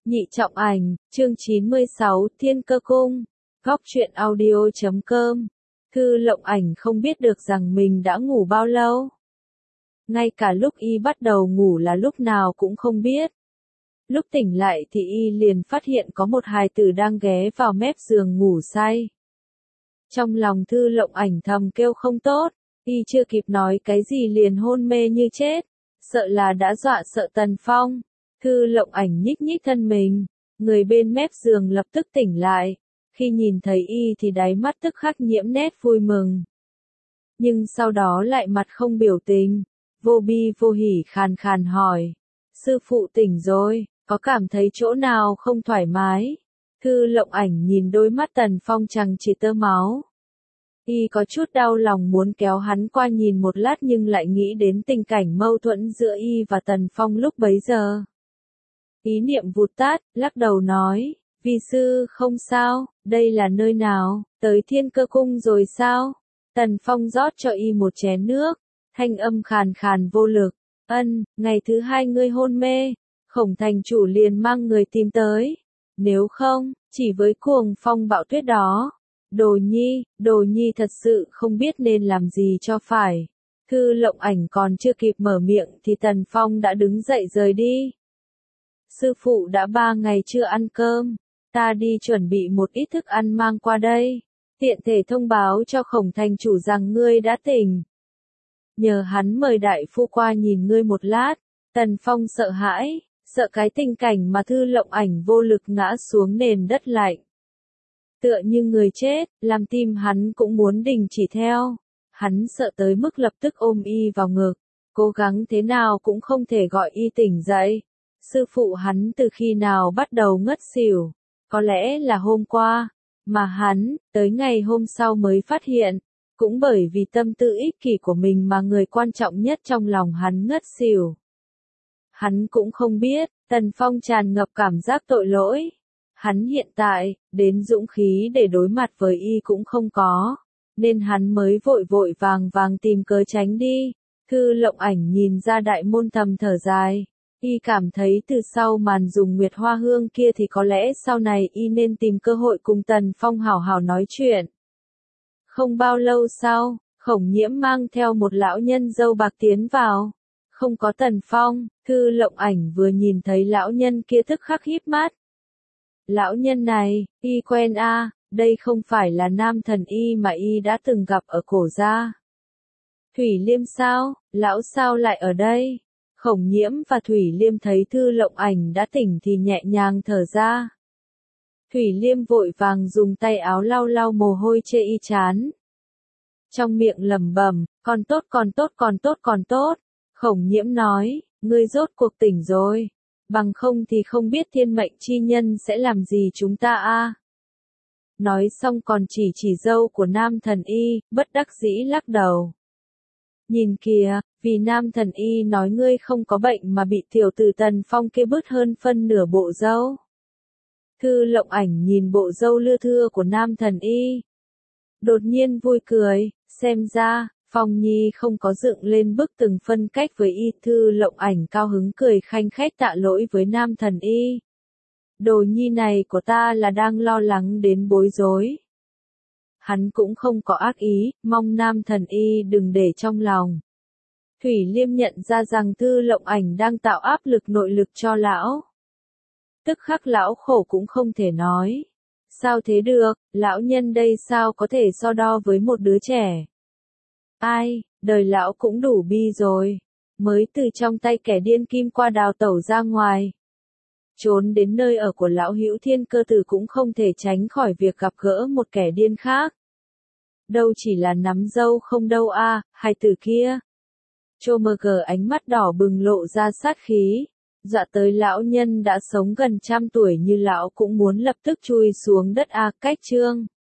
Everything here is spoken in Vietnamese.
Nhị trọng ảnh, chương 96, Thiên Cơ Cung, góc truyện audio.com. Thư Lộng Ảnh không biết được rằng mình đã ngủ bao lâu. Ngay cả lúc y bắt đầu ngủ là lúc nào cũng không biết. Lúc tỉnh lại thì y liền phát hiện có một hài tử đang ghé vào mép giường ngủ say. Trong lòng Thư Lộng Ảnh thầm kêu không tốt, y chưa kịp nói cái gì liền hôn mê như chết, sợ là đã dọa sợ Tần Phong. Thư Lộng Ảnh nhích nhích thân mình, người bên mép giường lập tức tỉnh lại, khi nhìn thấy y thì đáy mắt tức khắc nhiễm nét vui mừng. Nhưng sau đó lại mặt không biểu tình, vô bi vô hỉ khàn khàn hỏi, sư phụ tỉnh rồi, có cảm thấy chỗ nào không thoải mái? Thư Lộng Ảnh nhìn đôi mắt Tần Phong chẳng chỉ tơ máu. Y có chút đau lòng muốn kéo hắn qua nhìn một lát nhưng lại nghĩ đến tình cảnh mâu thuẫn giữa y và Tần Phong lúc bấy giờ. Ý niệm vụt tát, lắc đầu nói, vi sư không sao, đây là nơi nào, tới Thiên Cơ Cung rồi sao? Tần Phong rót cho y một chén nước, thanh âm khàn khàn vô lực, ngày thứ hai ngươi hôn mê, Khổng thành chủ liền mang người tìm tới, nếu không, chỉ với cuồng phong bạo tuyết đó. Đồ nhi thật sự không biết nên làm gì cho phải. Thư Lộng Ảnh còn chưa kịp mở miệng thì Tần Phong đã đứng dậy rời đi. Sư phụ đã 3 ngày chưa ăn cơm, ta đi chuẩn bị một ít thức ăn mang qua đây, tiện thể thông báo cho Khổng thành chủ rằng ngươi đã tỉnh. Nhờ hắn mời đại phu qua nhìn ngươi một lát. Tần Phong sợ hãi, sợ cái tình cảnh mà Thư Lộng Ảnh vô lực ngã xuống nền đất lạnh. Tựa như người chết, làm tim hắn cũng muốn đình chỉ theo. Hắn sợ tới mức lập tức ôm y vào ngực, cố gắng thế nào cũng không thể gọi y tỉnh dậy. Sư phụ hắn từ khi nào bắt đầu ngất xỉu, có lẽ là hôm qua, mà hắn, tới ngày hôm sau mới phát hiện, cũng bởi vì tâm tư ích kỷ của mình mà người quan trọng nhất trong lòng hắn ngất xỉu. Hắn cũng không biết, Tần Phong tràn ngập cảm giác tội lỗi. Hắn hiện tại, đến dũng khí để đối mặt với y cũng không có, nên hắn mới vội vội vàng tìm cớ tránh đi. Thư Lộng Ảnh nhìn ra đại môn thầm thở dài, y cảm thấy từ sau màn dùng Nguyệt Hoa Hương kia thì có lẽ sau này y nên tìm cơ hội cùng Tần Phong hào hào nói chuyện. Không bao lâu sau, Khổng Nhiễm mang theo một lão nhân râu bạc tiến vào. Không có Tần Phong, Thư Lộng Ảnh vừa nhìn thấy lão nhân kia tức khắc híp mắt. Lão nhân này, y quen a, đây không phải là nam thần y mà y đã từng gặp ở cổ gia. Thủy Liêm sao, lão sao lại ở đây? Khổng Nhiễm và Thủy Liêm thấy Thư Lộng Ảnh đã tỉnh thì nhẹ nhàng thở ra. Thủy Liêm vội vàng dùng tay áo lau lau mồ hôi chê y chán. Trong miệng lẩm bẩm, còn tốt. Khổng Nhiễm nói, ngươi rốt cuộc tỉnh rồi. Bằng không thì không biết thiên mệnh chi nhân sẽ làm gì chúng ta a. Nói xong còn chỉ dâu của nam thần y, bất đắc dĩ lắc đầu. Nhìn kìa, vì nam thần y nói ngươi không có bệnh mà bị tiểu tử Tần Phong kia bứt hơn phân nửa bộ râu. Thư Lộng Ảnh nhìn bộ râu lưa thưa của nam thần y. Đột nhiên vui cười, xem ra, Phong Nhi không có dựng lên bức từng phân cách với y. Thư Lộng Ảnh cao hứng cười khanh khách tạ lỗi với nam thần y. Đồ nhi này của ta là đang lo lắng đến bối rối. Hắn cũng không có ác ý, mong nam thần y đừng để trong lòng. Thủy Liêm nhận ra rằng Thư Lộng Ảnh đang tạo áp lực nội lực cho lão. Tức khắc lão khổ cũng không thể nói. Sao thế được, lão nhân đây sao có thể so đo với một đứa trẻ. Ai, đời lão cũng đủ bi rồi, mới từ trong tay kẻ điên kim qua đào tẩu ra ngoài. Trốn đến nơi ở của lão Hữu Thiên Cơ Tử cũng không thể tránh khỏi việc gặp gỡ một kẻ điên khác. Đâu chỉ là nắm dâu không đâu a, hai từ kia. Chô mờ gờ ánh mắt đỏ bừng lộ ra sát khí, dọa tới lão nhân đã sống gần 100 tuổi như lão cũng muốn lập tức chui xuống đất a. Cách chương